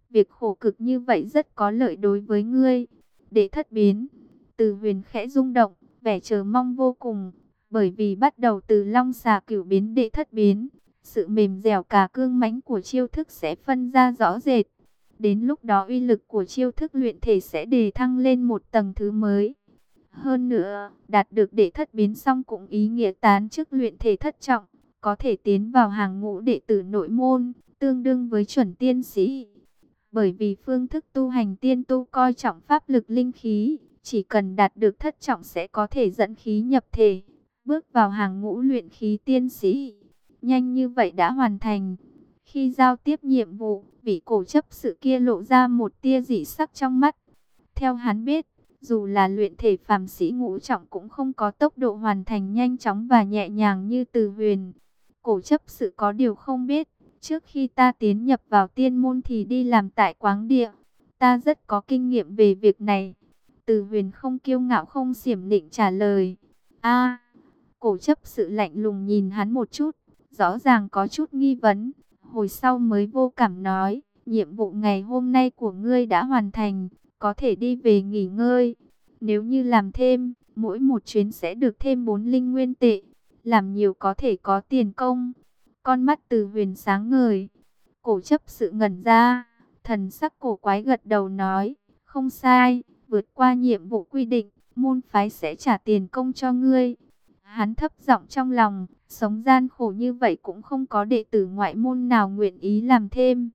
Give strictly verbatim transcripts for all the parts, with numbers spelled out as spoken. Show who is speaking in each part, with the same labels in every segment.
Speaker 1: Việc khổ cực như vậy rất có lợi đối với ngươi. Đệ thất biến, Từ Huyền khẽ rung động, vẻ chờ mong vô cùng, bởi vì bắt đầu từ long xà cửu biến đệ thất biến, sự mềm dẻo cả cương mãnh của chiêu thức sẽ phân ra rõ rệt. Đến lúc đó uy lực của chiêu thức luyện thể sẽ đề thăng lên một tầng thứ mới. Hơn nữa, đạt được đệ thất biến xong cũng ý nghĩa tán chức luyện thể thất trọng, có thể tiến vào hàng ngũ đệ tử nội môn, tương đương với chuẩn tiên sĩ. Bởi vì phương thức tu hành tiên tu coi trọng pháp lực linh khí, chỉ cần đạt được thất trọng sẽ có thể dẫn khí nhập thể, bước vào hàng ngũ luyện khí tiên sĩ. Nhanh như vậy đã hoàn thành. Khi giao tiếp nhiệm vụ, vị cổ chấp sự kia lộ ra một tia dị sắc trong mắt. Theo hắn biết, dù là luyện thể phàm sĩ ngũ trọng cũng không có tốc độ hoàn thành nhanh chóng và nhẹ nhàng như Từ Huyền. Cổ chấp sự có điều không biết, trước khi ta tiến nhập vào tiên môn thì đi làm tại quáng địa. Ta rất có kinh nghiệm về việc này. Từ Huyền không kiêu ngạo không xiểm nịnh trả lời. A, cổ chấp sự lạnh lùng nhìn hắn một chút, rõ ràng có chút nghi vấn. Hồi sau mới vô cảm nói, nhiệm vụ ngày hôm nay của ngươi đã hoàn thành, có thể đi về nghỉ ngơi. Nếu như làm thêm, mỗi một chuyến sẽ được thêm bốn linh nguyên tệ. Làm nhiều có thể có tiền công. Con mắt Từ Huyền sáng ngời. Cổ chấp sự ngẩn ra, thần sắc cổ quái gật đầu nói, không sai, vượt qua nhiệm vụ quy định, môn phái sẽ trả tiền công cho ngươi. Hắn thấp giọng trong lòng, sống gian khổ như vậy cũng không có đệ tử ngoại môn nào nguyện ý làm thêm.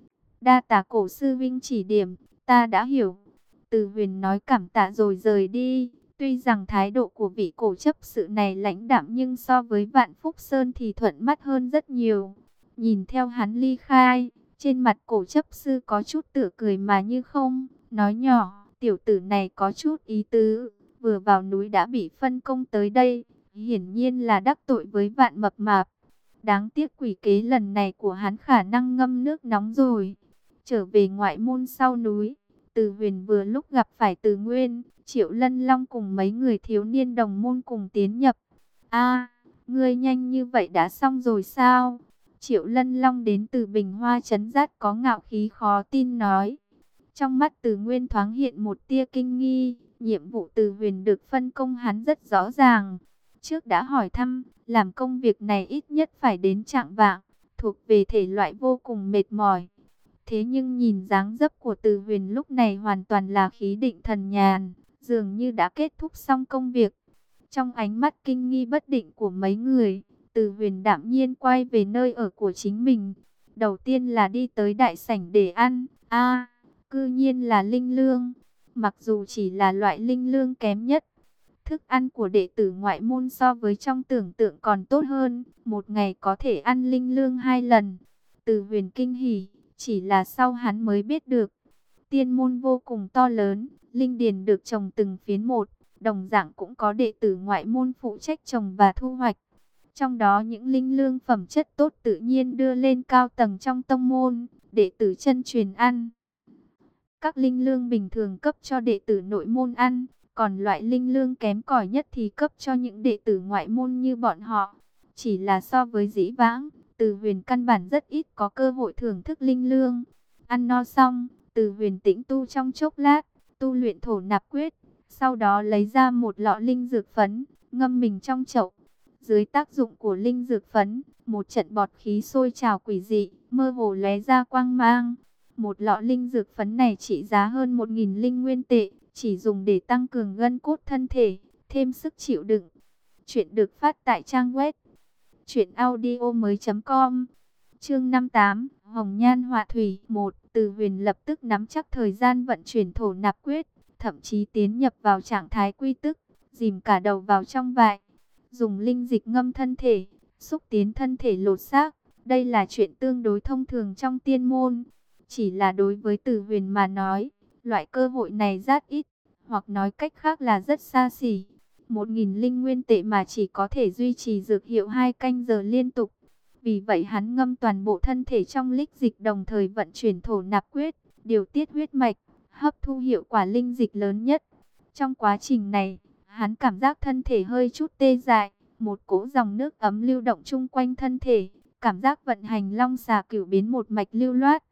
Speaker 1: Đa tạ cổ sư vinh chỉ điểm, ta đã hiểu. Từ Huyền nói cảm tạ rồi rời đi. Tuy rằng thái độ của vị cổ chấp sự này lãnh đạm nhưng so với Vạn Phúc Sơn thì thuận mắt hơn rất nhiều. Nhìn theo hắn ly khai, trên mặt cổ chấp sư có chút tựa cười mà như không, nói nhỏ, tiểu tử này có chút ý tứ, vừa vào núi đã bị phân công tới đây, hiển nhiên là đắc tội với Vạn Mập Mạp. Đáng tiếc quỷ kế lần này của hắn khả năng ngâm nước nóng rồi. Trở về ngoại môn sau núi, Từ Huyền vừa lúc gặp phải Từ Nguyên, Triệu Lân Long cùng mấy người thiếu niên đồng môn cùng tiến nhập. A, ngươi nhanh như vậy đã xong rồi sao? Triệu Lân Long đến từ Bình Hoa Trấn Giác có ngạo khí khó tin nói. Trong mắt Từ Nguyên thoáng hiện một tia kinh nghi, nhiệm vụ Từ Huyền được phân công hắn rất rõ ràng. Trước đã hỏi thăm, làm công việc này ít nhất phải đến trạng vạng, thuộc về thể loại vô cùng mệt mỏi. Thế nhưng nhìn dáng dấp của Từ Huyền lúc này hoàn toàn là khí định thần nhàn, dường như đã kết thúc xong công việc. Trong ánh mắt kinh nghi bất định của mấy người, Từ Huyền đạm nhiên quay về nơi ở của chính mình. Đầu tiên là đi tới đại sảnh để ăn. A, cư nhiên là linh lương. Mặc dù chỉ là loại linh lương kém nhất, thức ăn của đệ tử ngoại môn so với trong tưởng tượng còn tốt hơn. Một ngày có thể ăn linh lương hai lần. Từ Huyền kinh hỉ, chỉ là sau hắn mới biết được. Tiên môn vô cùng to lớn, linh điền được trồng từng phiến một. Đồng dạng cũng có đệ tử ngoại môn phụ trách trồng và thu hoạch. Trong đó những linh lương phẩm chất tốt tự nhiên đưa lên cao tầng trong tông môn, đệ tử chân truyền ăn. Các linh lương bình thường cấp cho đệ tử nội môn ăn, còn loại linh lương kém cỏi nhất thì cấp cho những đệ tử ngoại môn như bọn họ. Chỉ là so với dĩ vãng, Từ Huyền căn bản rất ít có cơ hội thưởng thức linh lương. Ăn no xong, Từ Huyền tĩnh tu trong chốc lát, tu luyện thổ nạp quyết. Sau đó lấy ra một lọ linh dược phấn, ngâm mình trong chậu. Dưới tác dụng của linh dược phấn, một trận bọt khí sôi trào quỷ dị, mơ hồ lóe ra quang mang. Một lọ linh dược phấn này trị giá hơn một nghìn linh nguyên tệ, chỉ dùng để tăng cường gân cốt thân thể, thêm sức chịu đựng. Chuyện được phát tại trang web truyện audio mới chấm com. Chương năm mươi tám, Hồng Nhan Họa Thủy một. Từ Huyền lập tức nắm chắc thời gian vận chuyển thổ nạp quyết, thậm chí tiến nhập vào trạng thái quy tức, dìm cả đầu vào trong vại, dùng linh dịch ngâm thân thể, xúc tiến thân thể lột xác. Đây là chuyện tương đối thông thường trong tiên môn. Chỉ là đối với Từ Huyền mà nói, loại cơ hội này rất ít, hoặc nói cách khác là rất xa xỉ. Một nghìn linh nguyên tệ mà chỉ có thể duy trì dược hiệu hai canh giờ liên tục. Vì vậy hắn ngâm toàn bộ thân thể trong linh dịch, đồng thời vận chuyển thổ nạp quyết, điều tiết huyết mạch, hấp thu hiệu quả linh dịch lớn nhất. Trong quá trình này, hắn cảm giác thân thể hơi chút tê dại, một cỗ dòng nước ấm lưu động chung quanh thân thể, cảm giác vận hành long xà cửu biến một mạch lưu loát.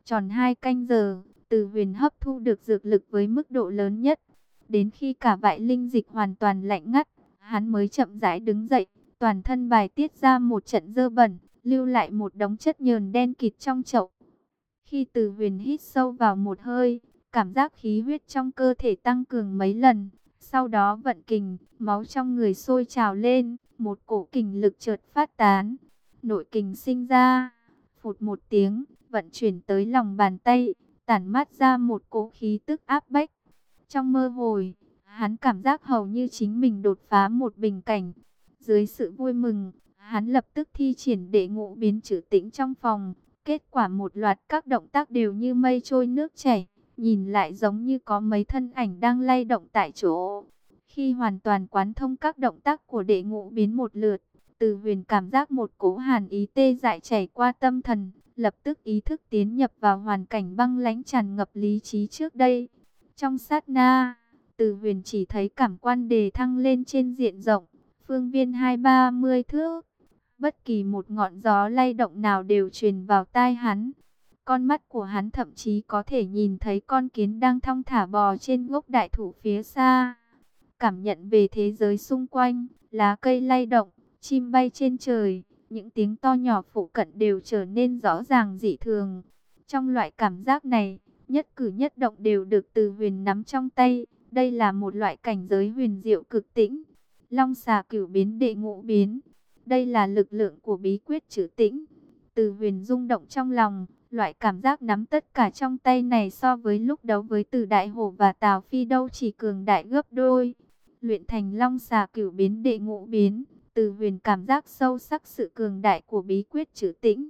Speaker 1: Tròn hai canh giờ, Từ Huyền hấp thu được dược lực với mức độ lớn nhất. Đến khi cả vại linh dịch hoàn toàn lạnh ngắt, hắn mới chậm rãi đứng dậy, toàn thân bài tiết ra một trận dơ bẩn, lưu lại một đống chất nhờn đen kịt trong chậu. Khi Từ Huyền hít sâu vào một hơi, cảm giác khí huyết trong cơ thể tăng cường mấy lần. Sau đó vận kình, máu trong người sôi trào lên, một cổ kình lực chợt phát tán. Nội kình sinh ra, phụt một tiếng, vận chuyển tới lòng bàn tay, tản mát ra một cỗ khí tức áp bách. Trong mơ hồi, hắn cảm giác hầu như chính mình đột phá một bình cảnh. Dưới sự vui mừng, hắn lập tức thi triển đệ ngũ biến trữ tĩnh trong phòng. Kết quả một loạt các động tác đều như mây trôi nước chảy, nhìn lại giống như có mấy thân ảnh đang lay động tại chỗ. Khi hoàn toàn quán thông các động tác của đệ ngũ biến một lượt, Từ Huyền cảm giác một cỗ hàn ý tê dại chảy qua tâm thần, lập tức ý thức tiến nhập vào hoàn cảnh băng lãnh tràn ngập lý trí trước đây. Trong sát na, Từ Huyền chỉ thấy cảm quan đề thăng lên trên diện rộng, phương viên hai ba mươi thước. Bất kỳ một ngọn gió lay động nào đều truyền vào tai hắn. Con mắt của hắn thậm chí có thể nhìn thấy con kiến đang thong thả bò trên gốc đại thụ phía xa. Cảm nhận về thế giới xung quanh, lá cây lay động, chim bay trên trời, những tiếng to nhỏ phụ cận đều trở nên rõ ràng dị thường. Trong loại cảm giác này, nhất cử nhất động đều được Từ Huyền nắm trong tay. Đây là một loại cảnh giới huyền diệu cực tĩnh. Long xà cửu biến đệ ngũ biến. Đây là lực lượng của bí quyết trữ tĩnh. Từ Huyền rung động trong lòng, loại cảm giác nắm tất cả trong tay này so với lúc đấu với Từ Đại Hổ và Tào Phi đâu chỉ cường đại gấp đôi. Luyện thành Long xà cửu biến đệ ngũ biến, Từ Huyền cảm giác sâu sắc sự cường đại của bí quyết trữ tĩnh.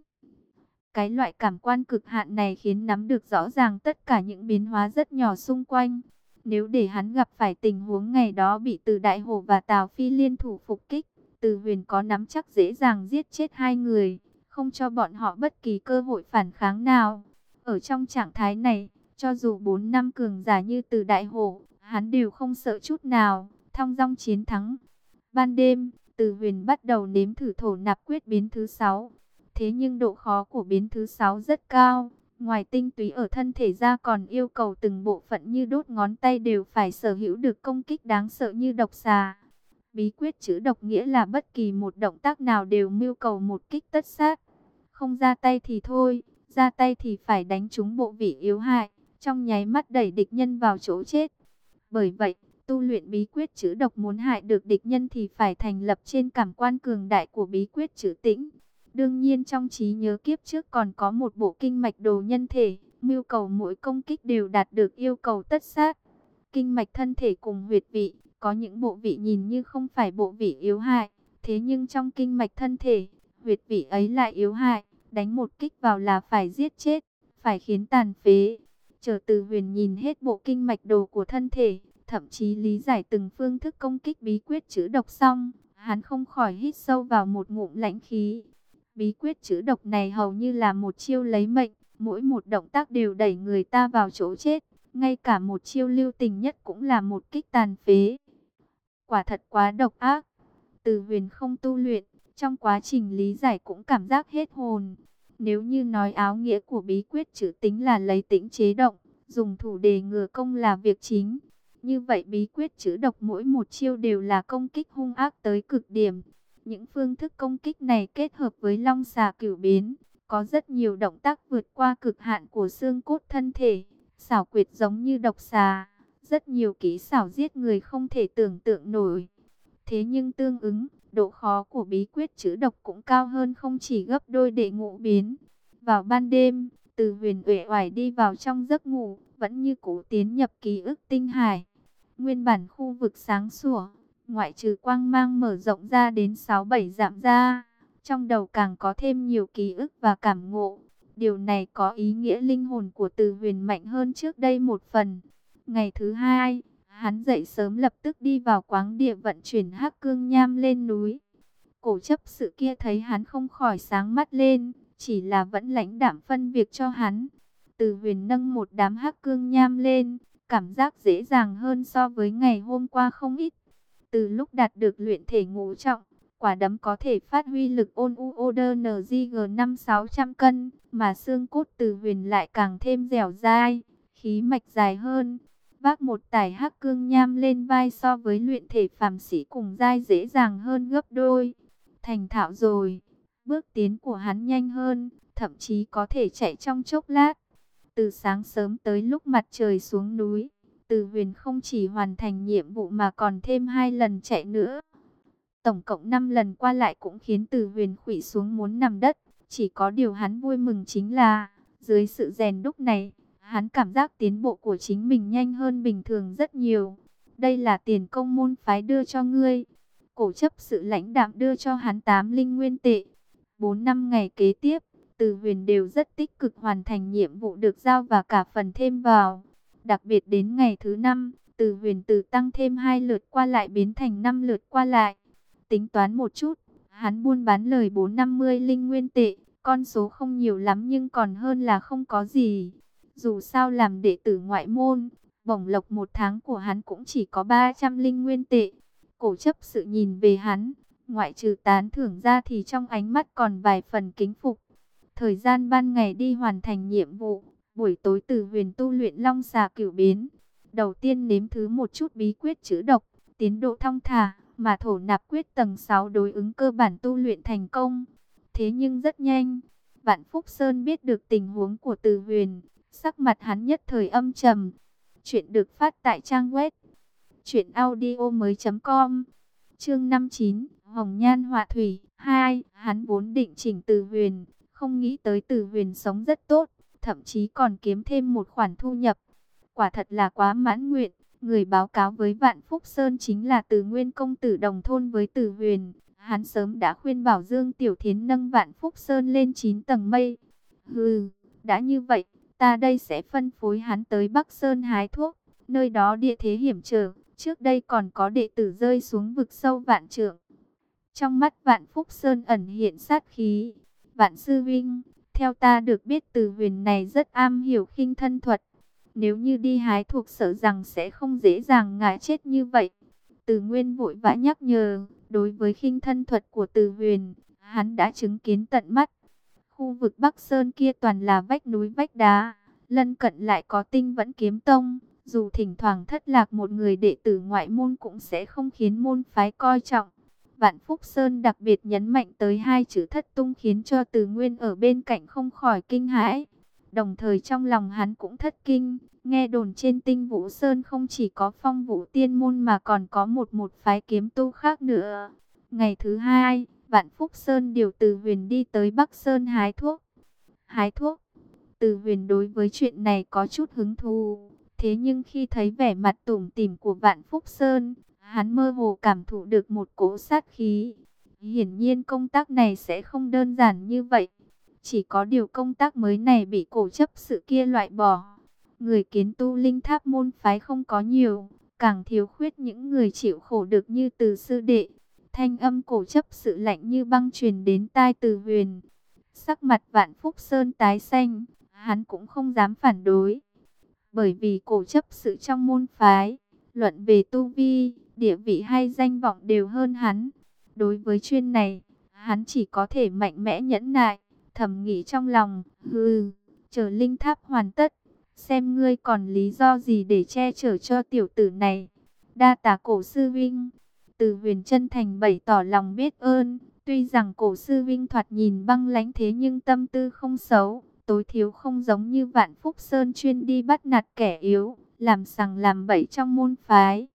Speaker 1: Cái loại cảm quan cực hạn này khiến nắm được rõ ràng tất cả những biến hóa rất nhỏ xung quanh. Nếu để hắn gặp phải tình huống ngày đó bị Từ Đại Hổ và Tào Phi liên thủ phục kích, Từ Huyền có nắm chắc dễ dàng giết chết hai người, không cho bọn họ bất kỳ cơ hội phản kháng nào. Ở trong trạng thái này, cho dù bốn năm cường giả như Từ Đại Hổ, hắn đều không sợ chút nào, thong dong chiến thắng. Ban đêm, Từ Huyền bắt đầu nếm thử thổ nạp quyết biến thứ sáu. Thế nhưng độ khó của biến thứ sáu rất cao. Ngoài tinh túy ở thân thể ra còn yêu cầu từng bộ phận như đốt ngón tay đều phải sở hữu được công kích đáng sợ như độc xà. Bí quyết chữ độc nghĩa là bất kỳ một động tác nào đều mưu cầu một kích tất sát. Không ra tay thì thôi, ra tay thì phải đánh trúng bộ vị yếu hại, trong nháy mắt đẩy địch nhân vào chỗ chết. Bởi vậy, tu luyện bí quyết chữ độc muốn hại được địch nhân thì phải thành lập trên cảm quan cường đại của bí quyết chữ tĩnh. Đương nhiên trong trí nhớ kiếp trước còn có một bộ kinh mạch đồ nhân thể, mưu cầu mỗi công kích đều đạt được yêu cầu tất sát. Kinh mạch thân thể cùng huyệt vị, có những bộ vị nhìn như không phải bộ vị yếu hại, thế nhưng trong kinh mạch thân thể, huyệt vị ấy lại yếu hại, đánh một kích vào là phải giết chết, phải khiến tàn phế. Chờ Từ Huyền nhìn hết bộ kinh mạch đồ của thân thể, thậm chí lý giải từng phương thức công kích bí quyết chữ độc xong, hắn không khỏi hít sâu vào một ngụm lãnh khí. Bí quyết chữ độc này hầu như là một chiêu lấy mệnh, mỗi một động tác đều đẩy người ta vào chỗ chết, ngay cả một chiêu lưu tình nhất cũng là một kích tàn phế. Quả thật quá độc ác. Từ Huyền không tu luyện, trong quá trình lý giải cũng cảm giác hết hồn. Nếu như nói áo nghĩa của bí quyết chữ tính là lấy tĩnh chế động, dùng thủ đề ngừa công là việc chính, như vậy bí quyết chữ độc mỗi một chiêu đều là công kích hung ác tới cực điểm. Những phương thức công kích này kết hợp với long xà cửu biến, có rất nhiều động tác vượt qua cực hạn của xương cốt thân thể, xảo quyệt giống như độc xà, rất nhiều kỹ xảo giết người không thể tưởng tượng nổi. Thế nhưng tương ứng, độ khó của bí quyết chữ độc cũng cao hơn không chỉ gấp đôi đệ ngũ biến. Vào ban đêm, Từ Huyền uể oải đi vào trong giấc ngủ, vẫn như cũ tiến nhập ký ức tinh hải. Nguyên bản khu vực sáng sủa, ngoại trừ quang mang mở rộng ra đến sáu bảy dặm ra, trong đầu càng có thêm nhiều ký ức và cảm ngộ. Điều này có ý nghĩa linh hồn của Từ Huyền mạnh hơn trước đây một phần. Ngày thứ hai, hắn dậy sớm lập tức đi vào quáng địa vận chuyển hắc cương nham lên núi. Cổ chấp sự kia thấy hắn không khỏi sáng mắt lên, chỉ là vẫn lãnh đạm phân việc cho hắn. Từ Huyền nâng một đám hắc cương nham lên, cảm giác dễ dàng hơn so với ngày hôm qua không ít. Từ lúc đạt được luyện thể ngũ trọng, Quả đấm có thể phát huy lực ôn u o đê en giê giê năm sáu trăm cân, mà xương cốt Từ Huyền lại càng thêm dẻo dai, khí mạch dài hơn. Vác một tải hắc cương nham lên vai so với luyện thể phàm sĩ cùng giai dễ dàng hơn gấp đôi. Thành thạo rồi, bước tiến của hắn nhanh hơn, thậm chí có thể chạy trong chốc lát. Từ sáng sớm tới lúc mặt trời xuống núi, Từ Huyền không chỉ hoàn thành nhiệm vụ mà còn thêm hai lần chạy nữa. Tổng cộng năm lần qua lại cũng khiến Từ Huyền khuỵu xuống muốn nằm đất. Chỉ có điều hắn vui mừng chính là, dưới sự rèn đúc này, hắn cảm giác tiến bộ của chính mình nhanh hơn bình thường rất nhiều. Đây là tiền công môn phái đưa cho ngươi. Cổ chấp sự lãnh đạm đưa cho hắn tám linh nguyên tệ. Bốn năm ngày kế tiếp, Từ Huyền đều rất tích cực hoàn thành nhiệm vụ được giao và cả phần thêm vào. Đặc biệt đến ngày thứ năm, Từ Huyền từ tăng thêm hai lượt qua lại biến thành năm lượt qua lại. Tính toán một chút, hắn buôn bán lời bốn trăm năm mươi linh nguyên tệ, con số không nhiều lắm nhưng còn hơn là không có gì. Dù sao làm đệ tử ngoại môn, bổng lộc một tháng của hắn cũng chỉ có ba trăm linh nguyên tệ. Cổ chấp sự nhìn về hắn, ngoại trừ tán thưởng ra thì trong ánh mắt còn vài phần kính phục. Thời gian ban ngày đi hoàn thành nhiệm vụ, buổi tối Từ Huyền tu luyện long xà cửu biến. Đầu tiên nếm thứ một chút bí quyết chữa độc, tiến độ thong thả, mà thổ nạp quyết tầng sáu đối ứng cơ bản tu luyện thành công. Thế nhưng rất nhanh, Vạn Phúc Sơn biết được tình huống của Từ Huyền, sắc mặt hắn nhất thời âm trầm. Chuyện được phát tại trang web truyện audio mới chấm com. Chương năm mươi chín, Hồng Nhan Họa Thủy hai. Hắn vốn định chỉnh Từ Huyền, không nghĩ tới Từ Huyền sống rất tốt, thậm chí còn kiếm thêm một khoản thu nhập. Quả thật là quá mãn nguyện. Người báo cáo với Vạn Phúc Sơn chính là Từ Nguyên công tử đồng thôn với Từ Huyền. Hắn sớm đã khuyên bảo Dương Tiểu Thiến nâng Vạn Phúc Sơn lên chín tầng mây. Hừ, đã như vậy, ta đây sẽ phân phối hắn tới Bắc Sơn hái thuốc. Nơi đó địa thế hiểm trở, trước đây còn có đệ tử rơi xuống vực sâu vạn trượng. Trong mắt Vạn Phúc Sơn ẩn hiện sát khí. Vạn sư huynh, theo ta được biết Từ Huyền này rất am hiểu khinh thân thuật. Nếu như đi hái thuộc sợ rằng sẽ không dễ dàng ngã chết như vậy. Từ Nguyên vội vã nhắc nhở, đối với khinh thân thuật của Từ Huyền, hắn đã chứng kiến tận mắt. Khu vực Bắc Sơn kia toàn là vách núi vách đá, lân cận lại có Tinh Vẫn Kiếm Tông. Dù thỉnh thoảng thất lạc một người đệ tử ngoại môn cũng sẽ không khiến môn phái coi trọng. Vạn Phúc Sơn đặc biệt nhấn mạnh tới hai chữ thất tung khiến cho Từ Nguyên ở bên cạnh không khỏi kinh hãi. Đồng thời trong lòng hắn cũng thất kinh, nghe đồn trên Tinh Vũ Sơn không chỉ có Phong Vũ Tiên môn mà còn có một một phái kiếm tu khác nữa. Ngày thứ hai, Vạn Phúc Sơn điều Từ Huyền đi tới Bắc Sơn hái thuốc. Hái thuốc? Từ Huyền đối với chuyện này có chút hứng thú, thế nhưng khi thấy vẻ mặt tủm tỉm của Vạn Phúc Sơn, hắn mơ hồ cảm thụ được một cỗ sát khí. Hiển nhiên công tác này sẽ không đơn giản như vậy. Chỉ có điều công tác mới này bị cổ chấp sự kia loại bỏ. Người kiến tu linh tháp môn phái không có nhiều, càng thiếu khuyết những người chịu khổ được như Từ sư đệ. Thanh âm cổ chấp sự lạnh như băng truyền đến tai Từ Huyền. Sắc mặt Vạn Phúc Sơn tái xanh, hắn cũng không dám phản đối. Bởi vì cổ chấp sự trong môn phái, luận về tu vi, địa vị hay danh vọng đều hơn hắn. Đối với chuyên này, hắn chỉ có thể mạnh mẽ nhẫn nại. Thầm nghĩ trong lòng, hừ, chờ linh tháp hoàn tất, xem ngươi còn lý do gì để che chở cho tiểu tử này. Đa tạ cổ sư vinh. Từ Huyền chân thành bày tỏ lòng biết ơn. Tuy rằng cổ sư vinh thoạt nhìn băng lãnh thế nhưng tâm tư không xấu, tối thiếu không giống như Vạn Phúc Sơn chuyên đi bắt nạt kẻ yếu, làm sằng làm bậy trong môn phái.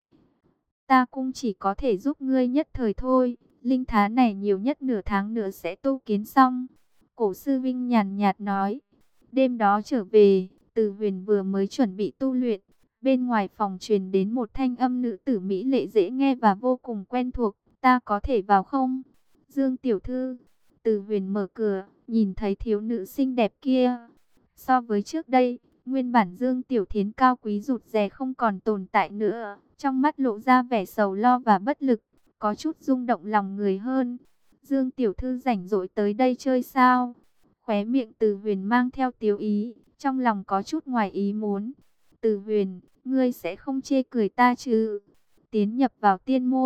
Speaker 1: Ta cũng chỉ có thể giúp ngươi nhất thời thôi, linh thá này nhiều nhất nửa tháng nữa sẽ tu kiến xong. Cổ sư vinh nhàn nhạt nói. Đêm đó trở về, Từ Huyền vừa mới chuẩn bị tu luyện, bên ngoài phòng truyền đến một thanh âm nữ tử mỹ lệ dễ nghe và vô cùng quen thuộc. Ta có thể vào không? Dương tiểu thư. Từ Huyền mở cửa, nhìn thấy thiếu nữ xinh đẹp kia. So với trước đây, nguyên bản Dương Tiểu Thiến cao quý rụt rè không còn tồn tại nữa, trong mắt lộ ra vẻ sầu lo và bất lực, có chút rung động lòng người hơn. Dương tiểu thư rảnh rỗi tới đây chơi sao? Khóe miệng Từ Huyền mang theo tiếu ý, trong lòng có chút ngoài ý muốn. Từ Huyền, ngươi sẽ không chê cười ta chứ? Tiến nhập vào tiên môn,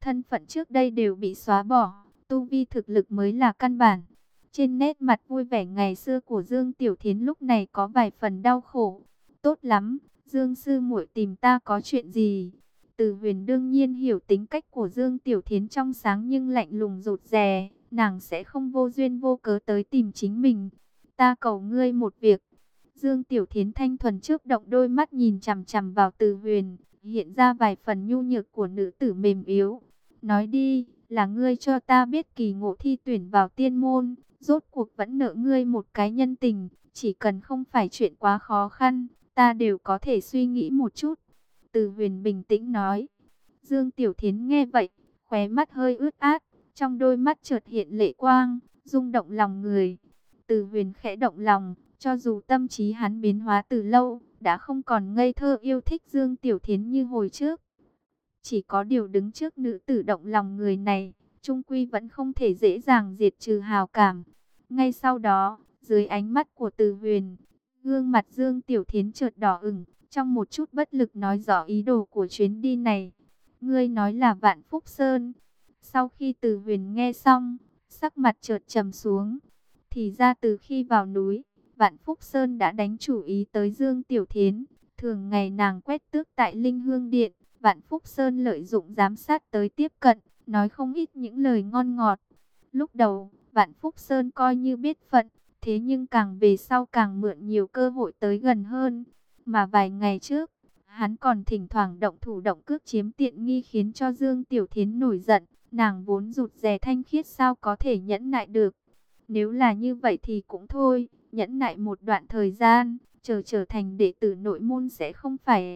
Speaker 1: thân phận trước đây đều bị xóa bỏ, tu vi thực lực mới là căn bản. Trên nét mặt vui vẻ ngày xưa của Dương Tiểu Thiến lúc này có vài phần đau khổ. Tốt lắm, Dương sư muội tìm ta có chuyện gì? Từ Huyền đương nhiên hiểu tính cách của Dương Tiểu Thiến trong sáng nhưng lạnh lùng rụt rè, nàng sẽ không vô duyên vô cớ tới tìm chính mình. Ta cầu ngươi một việc. Dương Tiểu Thiến thanh thuần trước động đôi mắt nhìn chằm chằm vào Từ Huyền, hiện ra vài phần nhu nhược của nữ tử mềm yếu. Nói đi, là ngươi cho ta biết kỳ ngộ thi tuyển vào tiên môn, rốt cuộc vẫn nợ ngươi một cái nhân tình, chỉ cần không phải chuyện quá khó khăn, ta đều có thể suy nghĩ một chút. Từ Huyền bình tĩnh nói. Dương Tiểu Thiến nghe vậy, khóe mắt hơi ướt át, trong đôi mắt chợt hiện lệ quang, rung động lòng người. Từ Huyền khẽ động lòng, cho dù tâm trí hắn biến hóa từ lâu, đã không còn ngây thơ yêu thích Dương Tiểu Thiến như hồi trước. Chỉ có điều đứng trước nữ tử động lòng người này, chung quy vẫn không thể dễ dàng diệt trừ hào cảm. Ngay sau đó, dưới ánh mắt của Từ Huyền, gương mặt Dương Tiểu Thiến chợt đỏ ửng, trong một chút bất lực nói rõ ý đồ của chuyến đi này. Ngươi nói là Vạn Phúc Sơn. Sau khi Từ Huyền nghe xong, sắc mặt chợt trầm xuống. Thì ra từ khi vào núi, Vạn Phúc Sơn đã đánh chủ ý tới Dương Tiểu Thiến. Thường ngày nàng quét tước tại Linh Hương Điện, Vạn Phúc Sơn lợi dụng giám sát tới tiếp cận, nói không ít những lời ngon ngọt. Lúc đầu, Vạn Phúc Sơn coi như biết phận, thế nhưng càng về sau càng mượn nhiều cơ hội tới gần hơn. Mà vài ngày trước, hắn còn thỉnh thoảng động thủ động cước chiếm tiện nghi khiến cho Dương Tiểu Thiến nổi giận. Nàng vốn rụt rè thanh khiết sao có thể nhẫn nại được. Nếu là như vậy thì cũng thôi, nhẫn nại một đoạn thời gian, chờ trở thành đệ tử nội môn sẽ không phải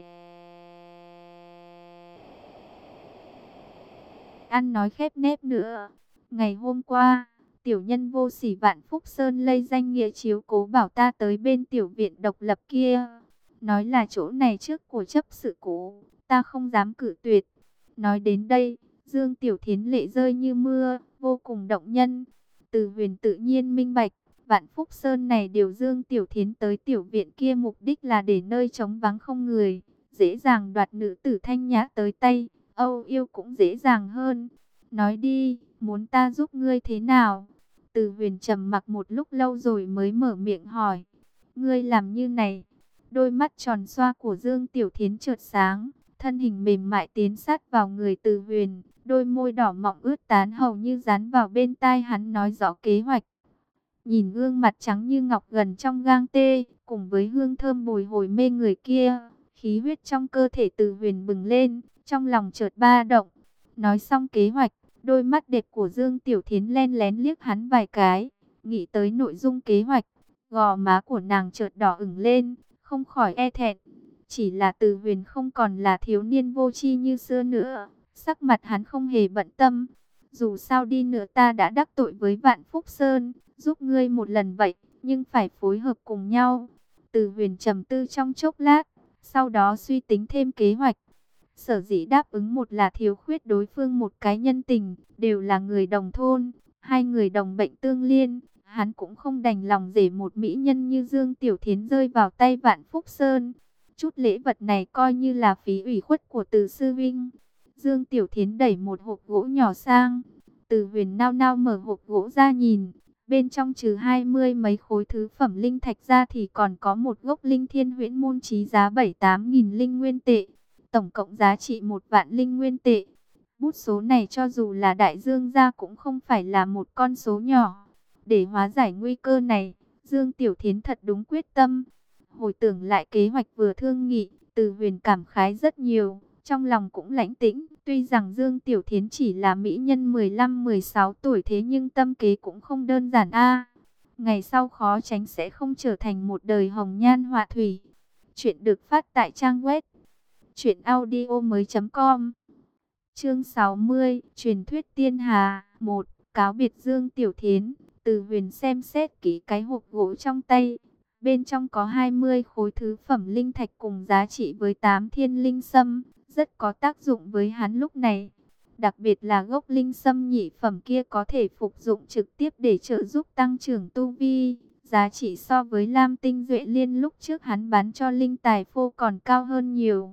Speaker 1: ăn nói khép nép nữa. Ngày hôm qua, tiểu nhân vô sỉ Vạn Phúc Sơn lây danh nghĩa chiếu cố bảo ta tới bên tiểu viện độc lập kia. Nói là chỗ này trước của chấp sự cũ, ta không dám cự tuyệt. Nói đến đây, Dương Tiểu Thiến lệ rơi như mưa, vô cùng động nhân. Từ Huyền tự nhiên minh bạch, Vạn Phúc Sơn này điều Dương Tiểu Thiến tới tiểu viện kia mục đích là để nơi trống vắng không người, dễ dàng đoạt nữ tử thanh nhã tới tay, âu yêu cũng dễ dàng hơn. Nói đi, muốn ta giúp ngươi thế nào? Từ Huyền trầm mặc một lúc lâu rồi mới mở miệng hỏi. Ngươi làm như này. Đôi mắt tròn xoa của Dương Tiểu Thiến chợt sáng, thân hình mềm mại tiến sát vào người Từ Huyền, đôi môi đỏ mọng ướt tán hầu như dán vào bên tai hắn nói rõ kế hoạch. Nhìn gương mặt trắng như ngọc gần trong gang tê, cùng với hương thơm bồi hồi mê người kia, khí huyết trong cơ thể Từ Huyền bừng lên, trong lòng chợt ba động. Nói xong kế hoạch, đôi mắt đẹp của Dương Tiểu Thiến len lén liếc hắn vài cái, nghĩ tới nội dung kế hoạch, gò má của nàng chợt đỏ ửng lên, không khỏi e thẹn. Chỉ là Từ Huyền không còn là thiếu niên vô tri như xưa nữa, sắc mặt hắn không hề bận tâm. Dù sao đi nữa ta đã đắc tội với Vạn Phúc Sơn, giúp ngươi một lần vậy, nhưng phải phối hợp cùng nhau. Từ Huyền trầm tư trong chốc lát, sau đó suy tính thêm kế hoạch. Sở dĩ đáp ứng một là thiếu khuyết đối phương một cái nhân tình, đều là người đồng thôn, hai người đồng bệnh tương liên. Hắn cũng không đành lòng để một mỹ nhân như Dương Tiểu Thiến rơi vào tay Vạn Phúc Sơn. Chút lễ vật này coi như là phí ủy khuất của Từ sư huynh. Dương Tiểu Thiến đẩy một hộp gỗ nhỏ sang. Từ Huyền nao nao mở hộp gỗ ra nhìn. Bên trong trừ hai mươi mấy khối thứ phẩm linh thạch ra thì còn có một gốc linh thiên huyễn môn trí giá bảy tám nghìn linh nguyên tệ. Tổng cộng giá trị một vạn linh nguyên tệ. Bút số này cho dù là đại dương gia cũng không phải là một con số nhỏ. Để hóa giải nguy cơ này, Dương Tiểu Thiến thật đúng quyết tâm. Hồi tưởng lại kế hoạch vừa thương nghị, Từ Huyền cảm khái rất nhiều, trong lòng cũng lãnh tĩnh. Tuy rằng Dương Tiểu Thiến chỉ là mỹ nhân mười lăm mười sáu tuổi thế nhưng tâm kế cũng không đơn giản a. Ngày sau khó tránh sẽ không trở thành một đời hồng nhan họa thủy. Chuyện được phát tại trang web truyện audio mới chấm com. Chương sáu mươi, truyền thuyết tiên hà. Một, cáo biệt Dương Tiểu Thiến. Từ Huyền xem xét kỹ cái hộp gỗ trong tay. Bên trong có hai mươi khối thứ phẩm linh thạch cùng giá trị với tám thiên linh sâm, rất có tác dụng với hắn lúc này. Đặc biệt là gốc linh sâm nhị phẩm kia có thể phục dụng trực tiếp để trợ giúp tăng trưởng tu vi. Giá trị so với lam tinh duệ liên lúc trước hắn bán cho linh tài phô còn cao hơn nhiều.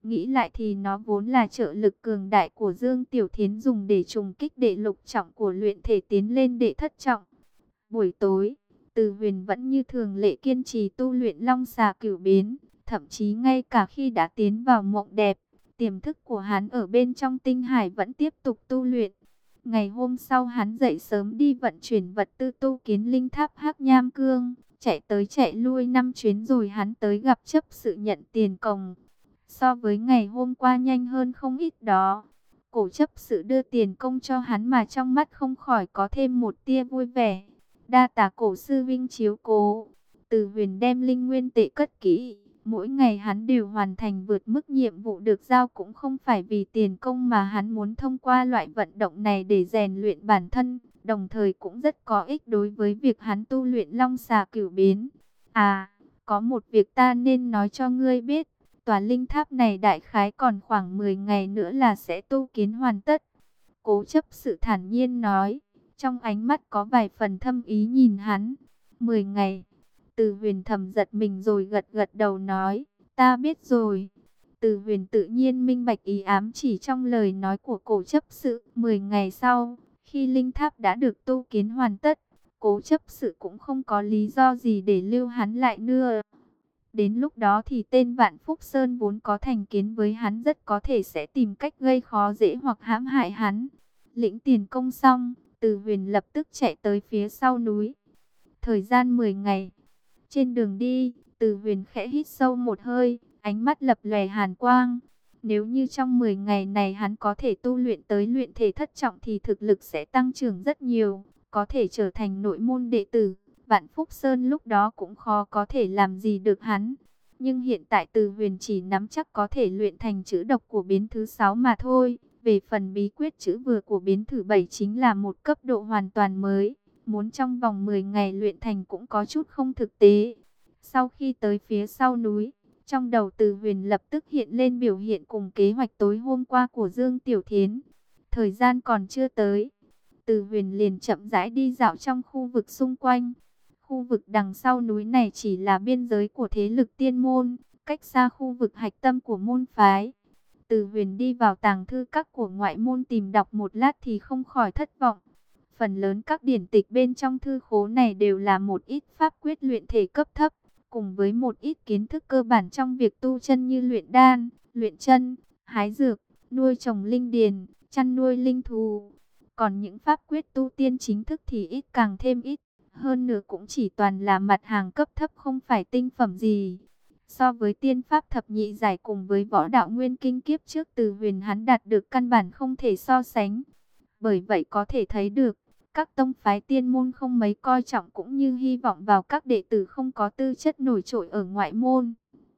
Speaker 1: Nghĩ lại thì nó vốn là trợ lực cường đại của Dương Tiểu Thiến dùng để trùng kích đệ lục trọng của luyện thể tiến lên đệ thất trọng. Buổi tối, Từ Huyền vẫn như thường lệ kiên trì tu luyện Long Xà Cửu Biến, thậm chí ngay cả khi đã tiến vào mộng đẹp, tiềm thức của hắn ở bên trong tinh hải vẫn tiếp tục tu luyện. Ngày hôm sau hắn dậy sớm đi vận chuyển vật tư tu kiến linh tháp Hắc Nham Cương, chạy tới chạy lui năm chuyến rồi hắn tới gặp chấp sự nhận tiền còng. So với ngày hôm qua nhanh hơn không ít đó. Cổ chấp sự đưa tiền công cho hắn mà trong mắt không khỏi có thêm một tia vui vẻ. Đa tạ cổ sư vinh chiếu cố. Từ Huyền đem linh nguyên tệ cất kỹ. Mỗi ngày hắn đều hoàn thành vượt mức nhiệm vụ được giao, cũng không phải vì tiền công mà hắn muốn thông qua loại vận động này để rèn luyện bản thân. Đồng thời cũng rất có ích đối với việc hắn tu luyện Long Xà Cửu Biến. À, có một việc ta nên nói cho ngươi biết. Tòa linh tháp này đại khái còn khoảng mười ngày nữa là sẽ tu kiến hoàn tất. Cố chấp sự thản nhiên nói, trong ánh mắt có vài phần thâm ý nhìn hắn. mười ngày. Từ Huyền thầm giật mình rồi gật gật đầu nói, ta biết rồi. Từ Huyền tự nhiên minh bạch ý ám chỉ trong lời nói của cổ chấp sự. mười ngày sau, khi linh tháp đã được tu kiến hoàn tất, cố chấp sự cũng không có lý do gì để lưu hắn lại nữa. Đến lúc đó thì tên Vạn Phúc Sơn vốn có thành kiến với hắn rất có thể sẽ tìm cách gây khó dễ hoặc hãm hại hắn. Lĩnh tiền công xong, Từ Huyền lập tức chạy tới phía sau núi. Thời gian mười ngày. Trên đường đi, Từ Huyền khẽ hít sâu một hơi, ánh mắt lập lòe hàn quang. Nếu như trong mười ngày này hắn có thể tu luyện tới luyện thể thất trọng thì thực lực sẽ tăng trưởng rất nhiều, có thể trở thành nội môn đệ tử. Vạn Phúc Sơn lúc đó cũng khó có thể làm gì được hắn. Nhưng hiện tại Từ Huyền chỉ nắm chắc có thể luyện thành chữ độc của biến thứ sáu mà thôi. Về phần bí quyết chữ vừa của biến thứ bảy chính là một cấp độ hoàn toàn mới. Muốn trong vòng mười ngày luyện thành cũng có chút không thực tế. Sau khi tới phía sau núi, trong đầu Từ Huyền lập tức hiện lên biểu hiện cùng kế hoạch tối hôm qua của Dương Tiểu Thiến. Thời gian còn chưa tới, Từ Huyền liền chậm rãi đi dạo trong khu vực xung quanh. Khu vực đằng sau núi này chỉ là biên giới của thế lực tiên môn, cách xa khu vực hạch tâm của môn phái. Từ Huyền đi vào tàng thư các của ngoại môn tìm đọc một lát thì không khỏi thất vọng. Phần lớn các điển tịch bên trong thư khố này đều là một ít pháp quyết luyện thể cấp thấp, cùng với một ít kiến thức cơ bản trong việc tu chân như luyện đan, luyện chân, hái dược, nuôi trồng linh điền, chăn nuôi linh thú. Còn những pháp quyết tu tiên chính thức thì ít càng thêm ít. Hơn nữa cũng chỉ toàn là mặt hàng cấp thấp, không phải tinh phẩm gì. So với tiên pháp thập nhị giải cùng với võ đạo nguyên kinh kiếp trước Từ Huyền hắn đạt được căn bản không thể so sánh. Bởi vậy có thể thấy được, các tông phái tiên môn không mấy coi trọng cũng như hy vọng vào các đệ tử không có tư chất nổi trội ở ngoại môn.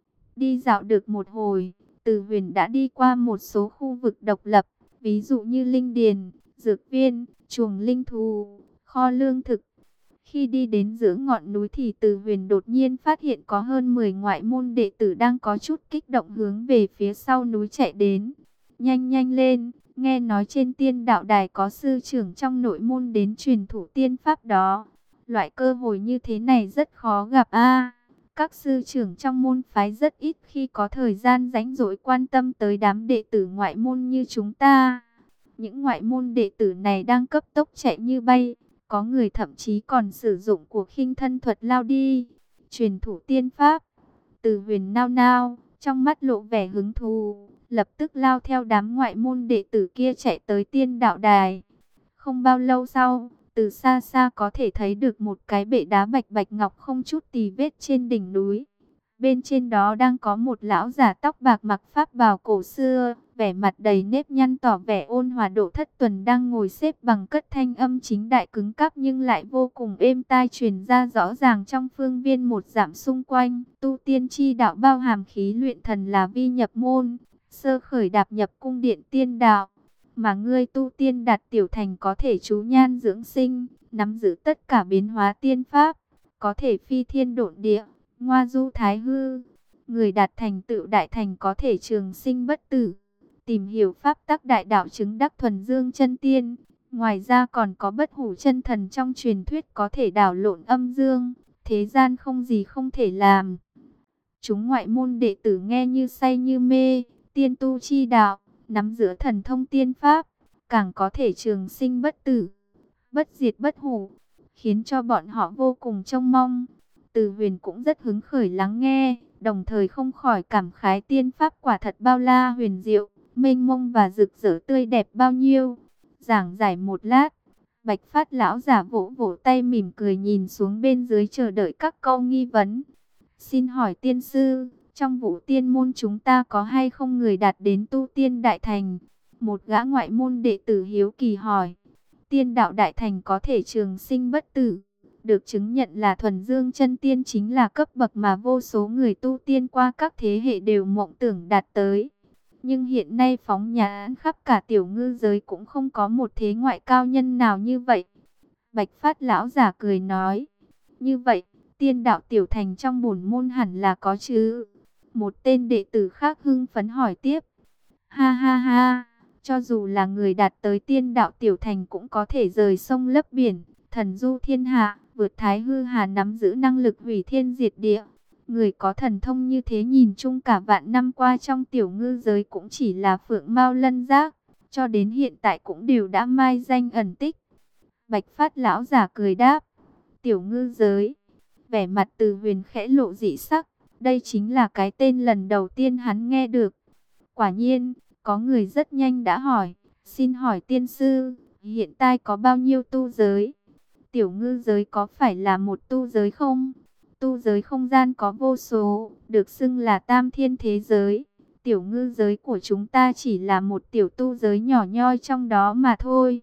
Speaker 1: Đi dạo được một hồi, Từ Huyền đã đi qua một số khu vực độc lập, ví dụ như linh điền, dược viên, chuồng linh thú, kho lương thực. Khi đi đến giữa ngọn núi thì Từ Huyền đột nhiên phát hiện có hơn mười ngoại môn đệ tử đang có chút kích động hướng về phía sau núi chạy đến. Nhanh nhanh lên, nghe nói trên tiên đạo đài có sư trưởng trong nội môn đến truyền thụ tiên pháp đó. Loại cơ hội như thế này rất khó gặp a. Các sư trưởng trong môn phái rất ít khi có thời gian rảnh rỗi quan tâm tới đám đệ tử ngoại môn như chúng ta. Những ngoại môn đệ tử này đang cấp tốc chạy như bay. Có người thậm chí còn sử dụng của khinh thân thuật lao đi, truyền thủ tiên pháp. Từ Huyền nao nao, trong mắt lộ vẻ hứng thú, lập tức lao theo đám ngoại môn đệ tử kia chạy tới tiên đạo đài. Không bao lâu sau, từ xa xa có thể thấy được một cái bệ đá bạch bạch ngọc không chút tì vết trên đỉnh núi. Bên trên đó đang có một lão giả tóc bạc mặc pháp bào cổ xưa, vẻ mặt đầy nếp nhăn tỏ vẻ ôn hòa độ thất tuần đang ngồi xếp bằng cất thanh âm chính đại cứng cáp nhưng lại vô cùng êm tai truyền ra rõ ràng trong phương viên một dặm xung quanh. Tu tiên chi đạo bao hàm khí luyện thần là vi nhập môn, sơ khởi đạp nhập cung điện tiên đạo. Mà ngươi tu tiên đạt tiểu thành có thể chú nhan dưỡng sinh, nắm giữ tất cả biến hóa tiên pháp, có thể phi thiên độn địa, ngoa du thái hư. Người đạt thành tựu đại thành có thể trường sinh bất tử, tìm hiểu pháp tắc đại đạo chứng đắc thuần dương chân tiên. Ngoài ra còn có bất hủ chân thần trong truyền thuyết có thể đảo lộn âm dương, thế gian không gì không thể làm. Chúng ngoại môn đệ tử nghe như say như mê, tiên tu chi đạo, nắm giữ thần thông tiên pháp, càng có thể trường sinh bất tử, bất diệt bất hủ, khiến cho bọn họ vô cùng trông mong. Từ Huyền cũng rất hứng khởi lắng nghe, đồng thời không khỏi cảm khái tiên pháp quả thật bao la huyền diệu, mênh mông và rực rỡ tươi đẹp bao nhiêu. Giảng giải một lát, Bạch Phát lão giả vỗ vỗ tay mỉm cười nhìn xuống bên dưới chờ đợi các câu nghi vấn. Xin hỏi tiên sư, trong Vũ Tiên môn chúng ta có hay không người đạt đến tu tiên đại thành? Một gã ngoại môn đệ tử hiếu kỳ hỏi. Tiên đạo đại thành có thể trường sinh bất tử, được chứng nhận là thuần dương chân tiên, chính là cấp bậc mà vô số người tu tiên qua các thế hệ đều mộng tưởng đạt tới. Nhưng hiện nay phóng nhãn khắp cả tiểu ngư giới cũng không có một thế ngoại cao nhân nào như vậy. Bạch Phát lão giả cười nói. Như vậy, tiên đạo tiểu thành trong bổn môn hẳn là có chứ? Một tên đệ tử khác hưng phấn hỏi tiếp. Ha ha ha, cho dù là người đạt tới tiên đạo tiểu thành cũng có thể rời sông lấp biển, thần du thiên hạ, vượt thái hư hà, nắm giữ năng lực hủy thiên diệt địa. Người có thần thông như thế nhìn chung cả vạn năm qua trong tiểu ngư giới cũng chỉ là phượng mao lân giác, cho đến hiện tại cũng đều đã mai danh ẩn tích. Bạch Phát lão giả cười đáp. Tiểu ngư giới. Vẻ mặt Từ Huyền khẽ lộ dị sắc, đây chính là cái tên lần đầu tiên hắn nghe được. Quả nhiên, có người rất nhanh đã hỏi, xin hỏi tiên sư, hiện tại có bao nhiêu tu giới? Tiểu ngư giới có phải là một tu giới không? Tu giới không gian có vô số, được xưng là tam thiên thế giới. Tiểu ngư giới của chúng ta chỉ là một tiểu tu giới nhỏ nhoi trong đó mà thôi.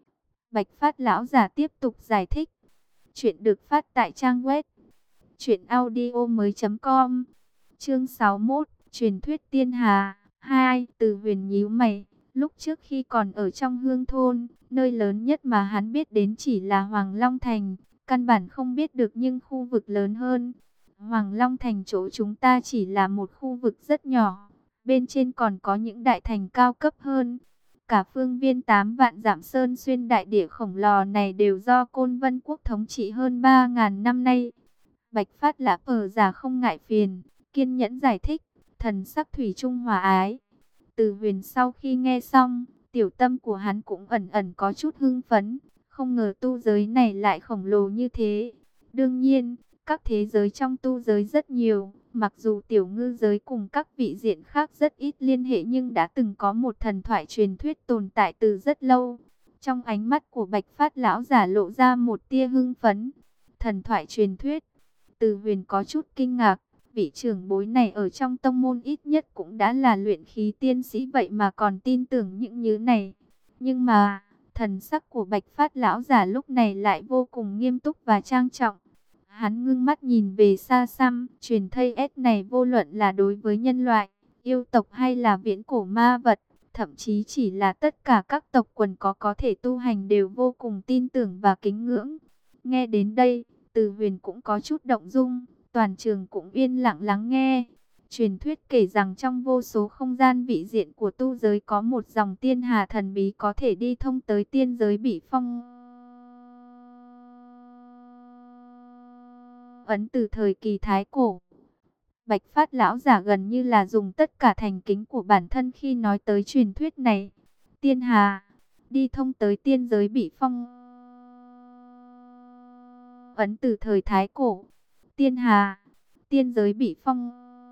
Speaker 1: Bạch Phát lão giả tiếp tục giải thích. Chuyện được phát tại trang web truyện audio mới chấm com. Chương sáu mươi mốt, truyền thuyết tiên hà. Hai, Từ Huyền nhíu mày, lúc trước khi còn ở trong Hương thôn, nơi lớn nhất mà hắn biết đến chỉ là Hoàng Long Thành, căn bản không biết được những khu vực lớn hơn. Hoàng Long Thành chỗ chúng ta chỉ là một khu vực rất nhỏ, bên trên còn có những đại thành cao cấp hơn. Cả phương viên tám vạn dặm sơn xuyên đại địa khổng lồ này đều do Côn Vân Quốc thống trị hơn ba ngàn năm nay. Bạch Phát lã pờ già không ngại phiền, kiên nhẫn giải thích, thần sắc thủy chung hòa ái. Từ Huyền sau khi nghe xong, tiểu tâm của hắn cũng ẩn ẩn có chút hưng phấn, không ngờ tu giới này lại khổng lồ như thế. Đương nhiên, các thế giới trong tu giới rất nhiều, mặc dù tiểu ngư giới cùng các vị diện khác rất ít liên hệ nhưng đã từng có một thần thoại truyền thuyết tồn tại từ rất lâu. Trong ánh mắt của Bạch Phát lão giả lộ ra một tia hưng phấn. Thần thoại truyền thuyết. Từ Huyền có chút kinh ngạc, vị trưởng bối này ở trong tông môn ít nhất cũng đã là luyện khí tiên sĩ, vậy mà còn tin tưởng những thứ này. Nhưng mà, thần sắc của Bạch Phát lão giả lúc này lại vô cùng nghiêm túc và trang trọng. Hắn ngưng mắt nhìn về xa xăm, truyền thây S này vô luận là đối với nhân loại, yêu tộc hay là viễn cổ ma vật, thậm chí chỉ là tất cả các tộc quần có có thể tu hành đều vô cùng tin tưởng và kính ngưỡng. Nghe đến đây, Từ Huyền cũng có chút động dung, toàn trường cũng yên lặng lắng nghe. Truyền thuyết kể rằng trong vô số không gian vị diện của tu giới có một dòng tiên hà thần bí có thể đi thông tới tiên giới bị phong ấn từ thời kỳ Thái Cổ. Bạch Phát lão giả gần như là dùng tất cả thành kính của bản thân khi nói tới truyền thuyết này. Tiên hà, đi thông tới tiên giới bị phong ấn từ thời Thái Cổ. Tiên hà, tiên giới bị phong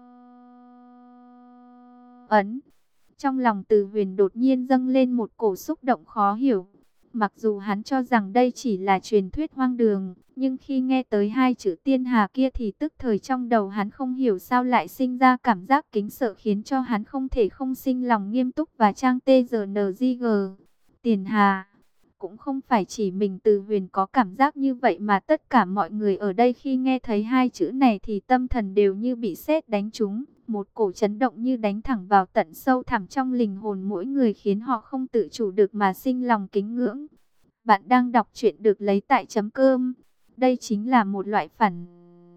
Speaker 1: ấn. Trong lòng Từ Huyền đột nhiên dâng lên một cổ xúc động khó hiểu. Mặc dù hắn cho rằng đây chỉ là truyền thuyết hoang đường, nhưng khi nghe tới hai chữ tiên hà kia thì tức thời trong đầu hắn không hiểu sao lại sinh ra cảm giác kính sợ, khiến cho hắn không thể không sinh lòng nghiêm túc và trang tê giê en giê giê. Tiền hà. Cũng không phải chỉ mình Từ Huyền có cảm giác như vậy mà tất cả mọi người ở đây khi nghe thấy hai chữ này thì tâm thần đều như bị sét đánh trúng. Một cổ chấn động như đánh thẳng vào tận sâu thẳm trong linh hồn mỗi người, khiến họ không tự chủ được mà sinh lòng kính ngưỡng. Bạn đang đọc truyện được lấy tại chấm cơm. Đây chính là một loại phản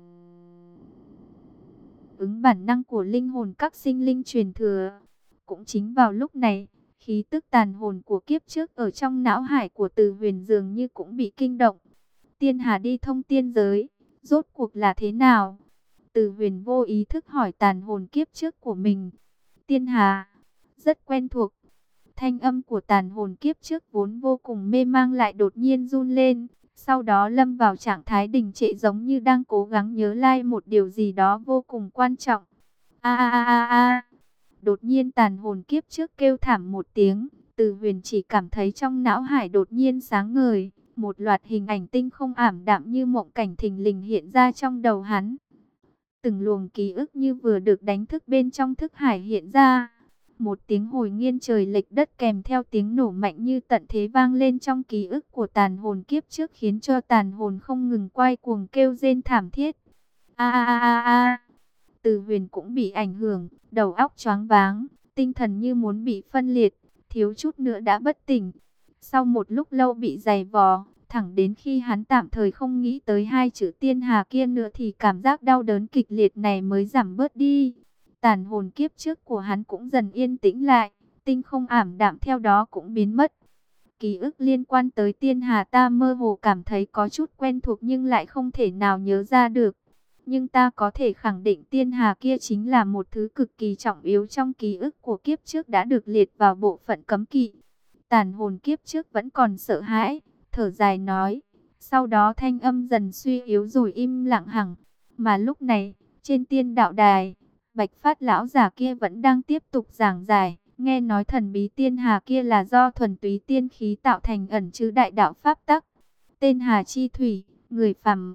Speaker 1: ứng bản năng của linh hồn các sinh linh truyền thừa. Cũng chính vào lúc này, khí tức tàn hồn của kiếp trước ở trong não hải của Từ Huyền dường như cũng bị kinh động. Tiên hà đi thông tiên giới, rốt cuộc là thế nào? Từ Huyền vô ý thức hỏi tàn hồn kiếp trước của mình. Tiên Hà. Rất quen thuộc. Thanh âm của tàn hồn kiếp trước vốn vô cùng mê mang lại đột nhiên run lên. Sau đó lâm vào trạng thái đình trệ giống như đang cố gắng nhớ lại một điều gì đó vô cùng quan trọng. A a a a a. Đột nhiên tàn hồn kiếp trước kêu thảm một tiếng. Từ Huyền chỉ cảm thấy trong não hải đột nhiên sáng ngời. Một loạt hình ảnh tinh không ảm đạm như mộng cảnh thình lình hiện ra trong đầu hắn. Từng luồng ký ức như vừa được đánh thức bên trong thức hải hiện ra. Một tiếng hồi nghiêng trời lệch đất kèm theo tiếng nổ mạnh như tận thế vang lên trong ký ức của tàn hồn kiếp trước, khiến cho tàn hồn không ngừng quay cuồng kêu rên thảm thiết. A a a a a. Từ Huyền cũng bị ảnh hưởng, đầu óc choáng váng, tinh thần như muốn bị phân liệt, thiếu chút nữa đã bất tỉnh. Sau một lúc lâu bị giày vò, thẳng đến khi hắn tạm thời không nghĩ tới hai chữ Tiên Hà kia nữa thì cảm giác đau đớn kịch liệt này mới giảm bớt đi. Tàn hồn kiếp trước của hắn cũng dần yên tĩnh lại, tinh không ảm đạm theo đó cũng biến mất. Ký ức liên quan tới Tiên Hà ta mơ hồ cảm thấy có chút quen thuộc nhưng lại không thể nào nhớ ra được. Nhưng ta có thể khẳng định Tiên Hà kia chính là một thứ cực kỳ trọng yếu trong ký ức của kiếp trước đã được liệt vào bộ phận cấm kỵ. Tàn hồn kiếp trước vẫn còn sợ hãi, thở dài nói. Sau đó thanh âm dần suy yếu rồi im lặng hẳn. Mà lúc này, trên tiên đạo đài, Bạch Phát lão giả kia vẫn đang tiếp tục giảng giải. Nghe nói thần bí Tiên Hà kia là do thuần túy tiên khí tạo thành ẩn chứa đại đạo pháp tắc. Tên Hà Chi Thủy, người phàm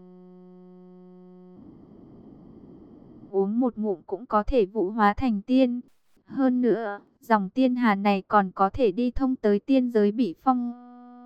Speaker 1: uống một ngụm cũng có thể vụ hóa thành tiên. Hơn nữa, dòng Tiên Hà này còn có thể đi thông tới tiên giới bị phong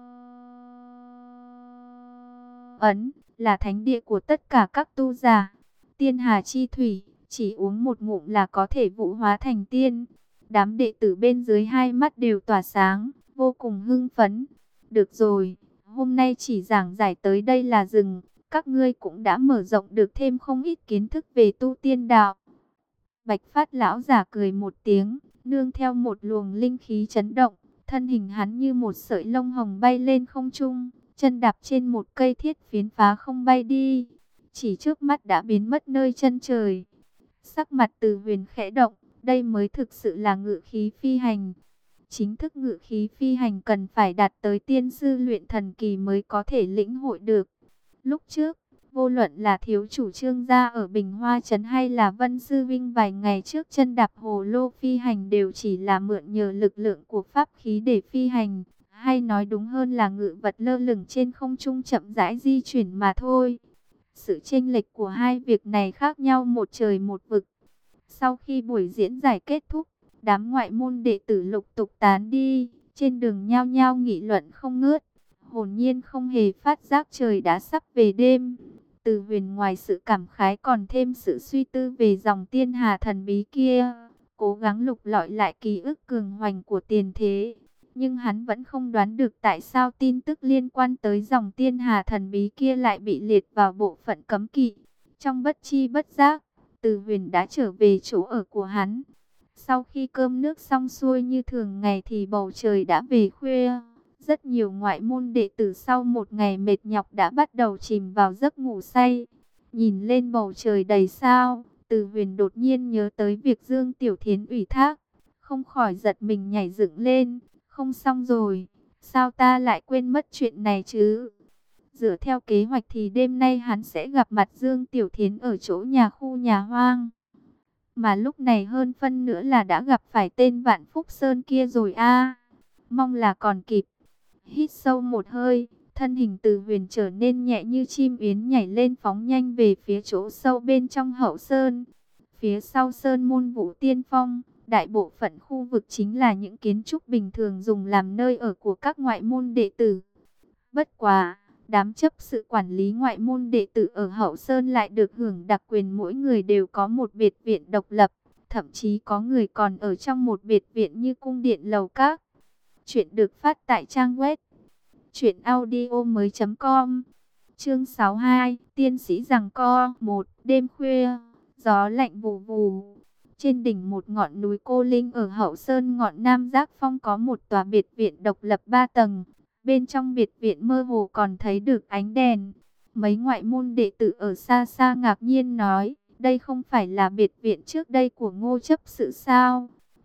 Speaker 1: ấn, là thánh địa của tất cả các tu giả. Tiên Hà Chi Thủy, chỉ uống một ngụm là có thể vụ hóa thành tiên. Đám đệ tử bên dưới hai mắt đều tỏa sáng, vô cùng hưng phấn. Được rồi, hôm nay chỉ giảng giải tới đây là dừng. Các ngươi cũng đã mở rộng được thêm không ít kiến thức về tu tiên đạo. Bạch Phát lão giả cười một tiếng, nương theo một luồng linh khí chấn động, thân hình hắn như một sợi lông hồng bay lên không trung, chân đạp trên một cây thiết phiến phá không bay đi, chỉ trước mắt đã biến mất nơi chân trời. Sắc mặt Từ Huyền khẽ động, đây mới thực sự là ngự khí phi hành. Chính thức ngự khí phi hành cần phải đạt tới tiên sư luyện thần kỳ mới có thể lĩnh hội được. Lúc trước, vô luận là thiếu chủ Trương gia ở Bình Hoa Trấn hay là Vân Sư Vinh vài ngày trước chân đạp hồ lô phi hành đều chỉ là mượn nhờ lực lượng của pháp khí để phi hành, hay nói đúng hơn là ngự vật lơ lửng trên không trung chậm rãi di chuyển mà thôi. Sự chênh lệch của hai việc này khác nhau một trời một vực. Sau khi buổi diễn giải kết thúc, đám ngoại môn đệ tử lục tục tán đi, trên đường nhao nhao nghị luận không ngớt. Hồn nhiên không hề phát giác trời đã sắp về đêm. Từ Huyền ngoài sự cảm khái còn thêm sự suy tư về dòng Tiên Hà thần bí kia, cố gắng lục lọi lại ký ức cường hoành của tiền thế. Nhưng hắn vẫn không đoán được tại sao tin tức liên quan tới dòng Tiên Hà thần bí kia lại bị liệt vào bộ phận cấm kỵ. Trong bất chi bất giác, Từ Huyền đã trở về chỗ ở của hắn. Sau khi cơm nước xong xuôi như thường ngày thì bầu trời đã về khuya. Rất nhiều ngoại môn đệ tử sau một ngày mệt nhọc đã bắt đầu chìm vào giấc ngủ say. Nhìn lên bầu trời đầy sao, Từ Huyền đột nhiên nhớ tới việc Dương Tiểu Thiến ủy thác, không khỏi giật mình nhảy dựng lên. Không xong rồi, sao ta lại quên mất chuyện này chứ? Dựa theo kế hoạch thì đêm nay hắn sẽ gặp mặt Dương Tiểu Thiến ở chỗ nhà khu nhà hoang. Mà lúc này hơn phân nữa là đã gặp phải tên Vạn Phúc Sơn kia rồi a. Mong là còn kịp. Hít sâu một hơi, thân hình Từ Huyền trở nên nhẹ như chim yến nhảy lên phóng nhanh về phía chỗ sâu bên trong hậu sơn. Phía sau sơn môn Vũ Tiên Phong, đại bộ phận khu vực chính là những kiến trúc bình thường dùng làm nơi ở của các ngoại môn đệ tử. Bất quá, đám chấp sự quản lý ngoại môn đệ tử ở hậu sơn lại được hưởng đặc quyền mỗi người đều có một biệt viện độc lập. Thậm chí có người còn ở trong một biệt viện như cung điện lầu các. Chuyện được phát tại trang web truyện audio mới chấm com. Chương sáu mươi hai, tiên sĩ giằng co. Một, đêm khuya, gió lạnh vù vù. Trên đỉnh một ngọn núi Cô Linh ở hậu sơn ngọn Nam Giác Phong có một tòa biệt viện độc lập ba tầng. Bên trong biệt viện mơ hồ còn thấy được ánh đèn. Mấy ngoại môn đệ tử ở xa xa ngạc nhiên nói, đây không phải là biệt viện trước đây của Ngô chấp sự sao?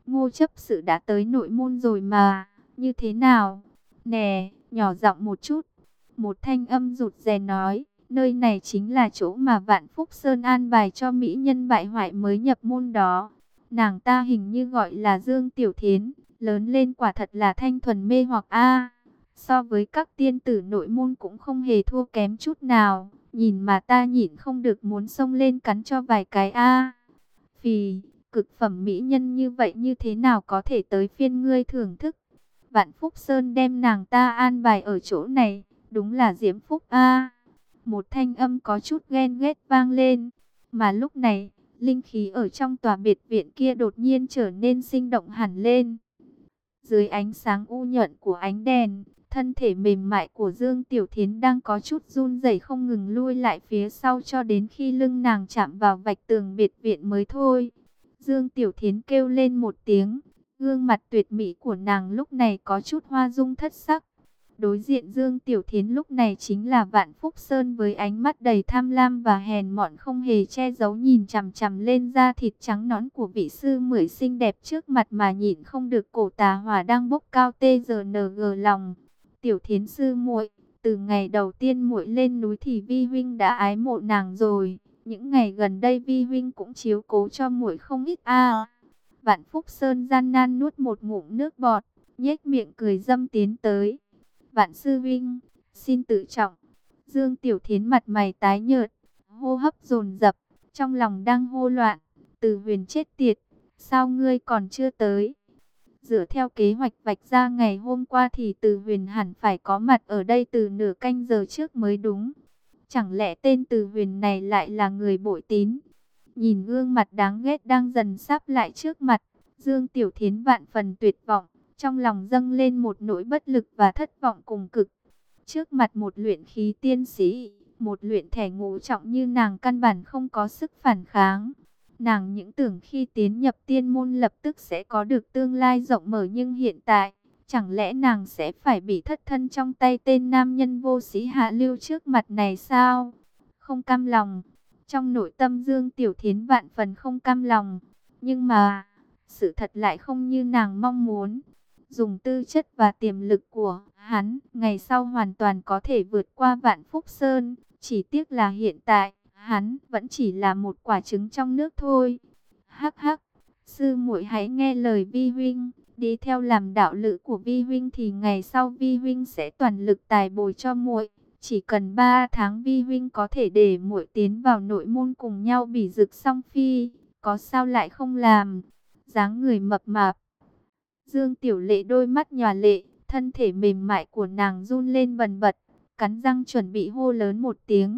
Speaker 1: Ngô chấp sự đã tới nội môn rồi mà, như thế nào? Nè, nhỏ giọng một chút. Một thanh âm rụt rè nói, nơi này chính là chỗ mà Vạn Phúc Sơn an bài cho mỹ nhân bại hoại mới nhập môn đó. Nàng ta hình như gọi là Dương Tiểu Thiến, lớn lên quả thật là thanh thuần mê hoặc a. So với các tiên tử nội môn cũng không hề thua kém chút nào, nhìn mà ta nhịn không được muốn xông lên cắn cho vài cái a. Phì, cực phẩm mỹ nhân như vậy như thế nào có thể tới phiên ngươi thưởng thức? Vạn Phúc Sơn đem nàng ta an bài ở chỗ này, đúng là diễm phúc a. Một thanh âm có chút ghen ghét vang lên, mà lúc này, linh khí ở trong tòa biệt viện kia đột nhiên trở nên sinh động hẳn lên. Dưới ánh sáng u nhuận của ánh đèn, thân thể mềm mại của Dương Tiểu Thiến đang có chút run rẩy không ngừng lui lại phía sau cho đến khi lưng nàng chạm vào vạch tường biệt viện mới thôi. Dương Tiểu Thiến kêu lên một tiếng, gương mặt tuyệt mỹ của nàng lúc này có chút hoa dung thất sắc. Đối diện Dương Tiểu Thiến lúc này chính là Vạn Phúc Sơn với ánh mắt đầy tham lam và hèn mọn không hề che giấu nhìn chằm chằm lên da thịt trắng nõn của vị sư muội xinh đẹp trước mặt mà nhịn không được cổ tà hỏa đang bốc cao tê giờ nờ gờ lòng. Tiểu Thiến sư muội, từ ngày đầu tiên muội lên núi thì Vi huynh đã ái mộ nàng rồi, những ngày gần đây Vi huynh cũng chiếu cố cho muội không ít a. Vạn Phúc Sơn gian nan nuốt một ngụm nước bọt, nhếch miệng cười dâm tiến tới. Vạn sư huynh, xin tự trọng. Dương Tiểu Thiến mặt mày tái nhợt, hô hấp dồn dập, trong lòng đang hô loạn. Từ Huyền chết tiệt, sao ngươi còn chưa tới? Dựa theo kế hoạch vạch ra ngày hôm qua thì Từ Huyền hẳn phải có mặt ở đây từ nửa canh giờ trước mới đúng. Chẳng lẽ tên Từ Huyền này lại là người bội tín? Nhìn gương mặt đáng ghét đang dần sáp lại trước mặt, Dương Tiểu Thiến vạn phần tuyệt vọng. Trong lòng dâng lên một nỗi bất lực và thất vọng cùng cực. Trước mặt một luyện khí tiên sĩ, một luyện thể ngũ trọng như nàng căn bản không có sức phản kháng. Nàng những tưởng khi tiến nhập tiên môn lập tức sẽ có được tương lai rộng mở, nhưng hiện tại, chẳng lẽ nàng sẽ phải bị thất thân trong tay tên nam nhân vô sĩ hạ lưu trước mặt này sao? Không cam lòng. Trong nội tâm Dương Tiểu Thiến vạn phần không cam lòng. Nhưng mà, sự thật lại không như nàng mong muốn. Dùng tư chất và tiềm lực của hắn, ngày sau hoàn toàn có thể vượt qua Vạn Phúc Sơn. Chỉ tiếc là hiện tại, hắn vẫn chỉ là một quả trứng trong nước thôi. Hắc hắc, sư muội hãy nghe lời Vi huynh, đi theo làm đạo lữ của Vi huynh thì ngày sau Vi huynh sẽ toàn lực tài bồi cho muội. Chỉ cần ba tháng Vi huynh có thể để muội tiến vào nội môn cùng nhau bỉ dực song phi, có sao lại không làm? Dáng người mập mạp, Dương Tiểu Lệ đôi mắt nhòa lệ, thân thể mềm mại của nàng run lên bần bật, cắn răng chuẩn bị hô lớn một tiếng.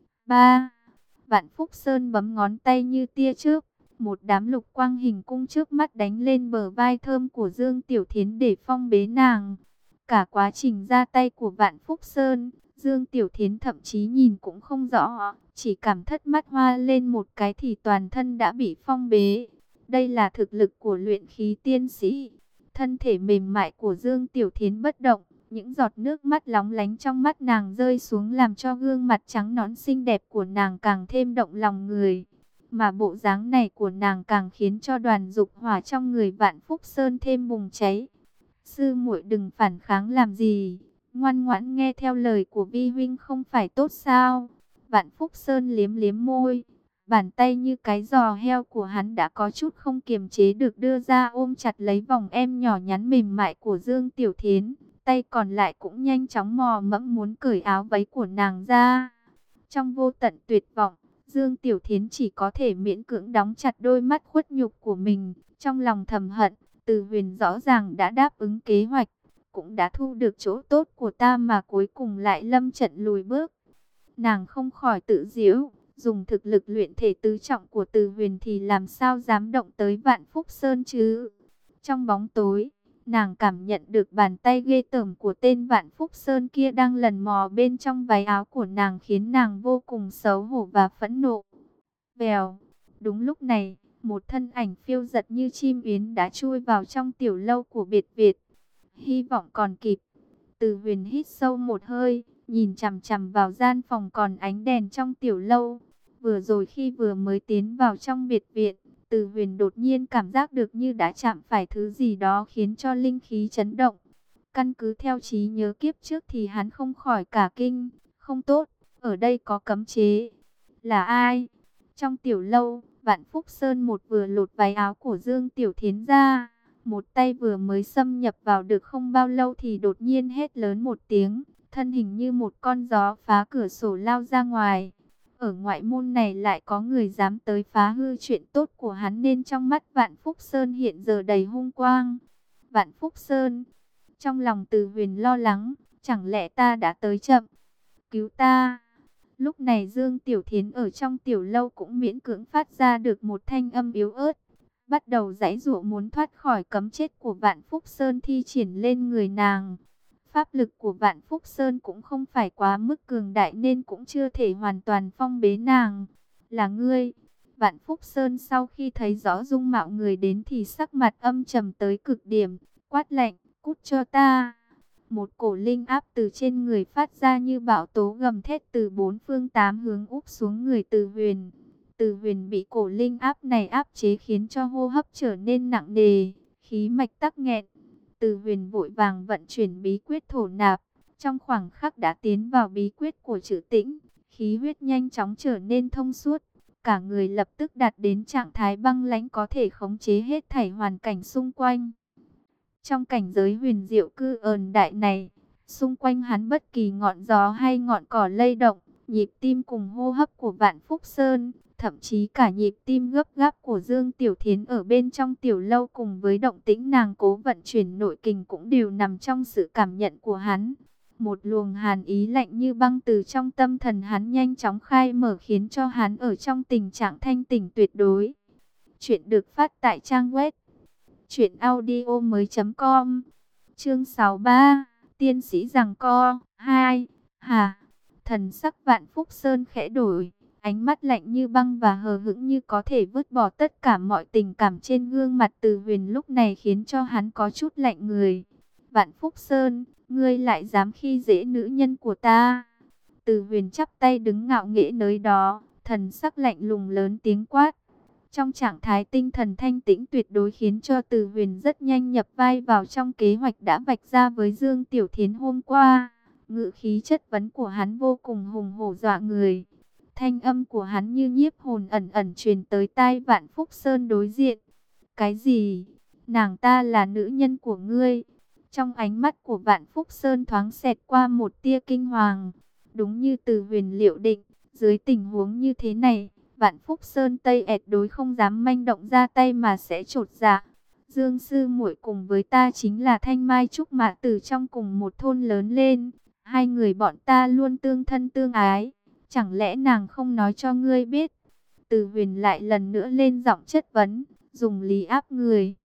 Speaker 1: Ba, Vạn Phúc Sơn bấm ngón tay như tia chớp, một đám lục quang hình cung trước mắt đánh lên bờ vai thơm của Dương Tiểu Thiến để phong bế nàng. Cả quá trình ra tay của Vạn Phúc Sơn, Dương Tiểu Thiến thậm chí nhìn cũng không rõ, chỉ cảm thất mắt hoa lên một cái thì toàn thân đã bị phong bế. Đây là thực lực của luyện khí tiên sĩ. Thân thể mềm mại của Dương Tiểu Thiến bất động, những giọt nước mắt lóng lánh trong mắt nàng rơi xuống làm cho gương mặt trắng nõn xinh đẹp của nàng càng thêm động lòng người. Mà bộ dáng này của nàng càng khiến cho đoàn dục hỏa trong người Vạn Phúc Sơn thêm bùng cháy. Sư muội đừng phản kháng làm gì, ngoan ngoãn nghe theo lời của Vi huynh không phải tốt sao? Vạn Phúc Sơn liếm liếm môi. Bàn tay như cái giò heo của hắn đã có chút không kiềm chế được đưa ra ôm chặt lấy vòng em nhỏ nhắn mềm mại của Dương Tiểu Thiến. Tay còn lại cũng nhanh chóng mò mẫm muốn cởi áo váy của nàng ra. Trong vô tận tuyệt vọng, Dương Tiểu Thiến chỉ có thể miễn cưỡng đóng chặt đôi mắt khuất nhục của mình. Trong lòng thầm hận, Từ Huyền rõ ràng đã đáp ứng kế hoạch, cũng đã thu được chỗ tốt của ta mà cuối cùng lại lâm trận lùi bước. Nàng không khỏi tự giễu. Dùng thực lực luyện thể tứ trọng của Từ Huyền thì làm sao dám động tới Vạn Phúc Sơn chứ? Trong bóng tối, nàng cảm nhận được bàn tay ghê tởm của tên Vạn Phúc Sơn kia đang lần mò bên trong váy áo của nàng, khiến nàng vô cùng xấu hổ và phẫn nộ. Vèo, đúng lúc này, một thân ảnh phiêu giật như chim yến đã chui vào trong tiểu lâu của biệt viện. Hy vọng còn kịp. Từ Huyền hít sâu một hơi, nhìn chằm chằm vào gian phòng còn ánh đèn trong tiểu lâu. Vừa rồi khi vừa mới tiến vào trong biệt viện, Từ Huyền đột nhiên cảm giác được như đã chạm phải thứ gì đó khiến cho linh khí chấn động. Căn cứ theo trí nhớ kiếp trước thì hắn không khỏi cả kinh. Không tốt, ở đây có cấm chế. Là ai? Trong tiểu lâu, Vạn Phúc Sơn một vừa lột váy áo của Dương Tiểu Thiến ra. Một tay vừa mới xâm nhập vào được không bao lâu thì đột nhiên hét lớn một tiếng. Thân hình như một con gió phá cửa sổ lao ra ngoài. Ở ngoại môn này lại có người dám tới phá hư chuyện tốt của hắn nên trong mắt Vạn Phúc Sơn hiện giờ đầy hung quang. Vạn Phúc Sơn, trong lòng Từ Huyền lo lắng, chẳng lẽ ta đã tới chậm? Cứu ta! Lúc này Dương Tiểu Thiến ở trong tiểu lâu cũng miễn cưỡng phát ra được một thanh âm yếu ớt. Bắt đầu giãy giụa muốn thoát khỏi cấm chết của Vạn Phúc Sơn thi triển lên người nàng. Pháp lực của Vạn Phúc Sơn cũng không phải quá mức cường đại nên cũng chưa thể hoàn toàn phong bế nàng. Là ngươi. Vạn Phúc Sơn sau khi thấy rõ dung mạo người đến thì sắc mặt âm trầm tới cực điểm, quát lạnh, cút cho ta. Một cổ linh áp từ trên người phát ra như bão tố gầm thét từ bốn phương tám hướng úp xuống người Từ Huyền. Từ Huyền bị cổ linh áp này áp chế khiến cho hô hấp trở nên nặng nề, khí mạch tắc nghẹn. Từ Huyền vội vàng vận chuyển bí quyết thổ nạp, trong khoảng khắc đã tiến vào bí quyết của Trử Tĩnh, khí huyết nhanh chóng trở nên thông suốt, cả người lập tức đạt đến trạng thái băng lãnh có thể khống chế hết thảy hoàn cảnh xung quanh. Trong cảnh giới huyền diệu cư ờn đại này, xung quanh hắn bất kỳ ngọn gió hay ngọn cỏ lay động, nhịp tim cùng hô hấp của Vạn Phúc Sơn, thậm chí cả nhịp tim gấp gáp của Dương Tiểu Thiến ở bên trong tiểu lâu cùng với động tĩnh nàng cố vận chuyển nội kình cũng đều nằm trong sự cảm nhận của hắn. Một luồng hàn ý lạnh như băng từ trong tâm thần hắn nhanh chóng khai mở khiến cho hắn ở trong tình trạng thanh tỉnh tuyệt đối. Chuyện được phát tại trang web truyện audio mới chấm com. Chương sáu mươi ba, tiên sĩ giằng co hai. Hà, thần sắc Vạn Phúc Sơn khẽ đổi, ánh mắt lạnh như băng và hờ hững như có thể vứt bỏ tất cả mọi tình cảm trên gương mặt Từ Huyền lúc này khiến cho hắn có chút lạnh người. Vạn Phúc Sơn, ngươi lại dám khi dễ nữ nhân của ta? Từ Huyền chắp tay đứng ngạo nghễ nơi đó, thần sắc lạnh lùng lớn tiếng quát. Trong trạng thái tinh thần thanh tĩnh tuyệt đối khiến cho Từ Huyền rất nhanh nhập vai vào trong kế hoạch đã vạch ra với Dương Tiểu Thiến hôm qua. Ngữ khí chất vấn của hắn vô cùng hùng hổ dọa người. Thanh âm của hắn như nhiếp hồn ẩn ẩn truyền tới tai Vạn Phúc Sơn đối diện. Cái gì? Nàng ta là nữ nhân của ngươi? Trong ánh mắt của Vạn Phúc Sơn thoáng xẹt qua một tia kinh hoàng. Đúng như Từ Huyền liệu định, dưới tình huống như thế này, Vạn Phúc Sơn Tây ẹt đối không dám manh động ra tay mà sẽ trột dạ. Dương sư muội cùng với ta chính là Thanh Mai Trúc Mã từ trong cùng một thôn lớn lên. Hai người bọn ta luôn tương thân tương ái. Chẳng lẽ nàng không nói cho ngươi biết? Từ Huyền lại lần nữa lên giọng chất vấn, dùng lý áp người.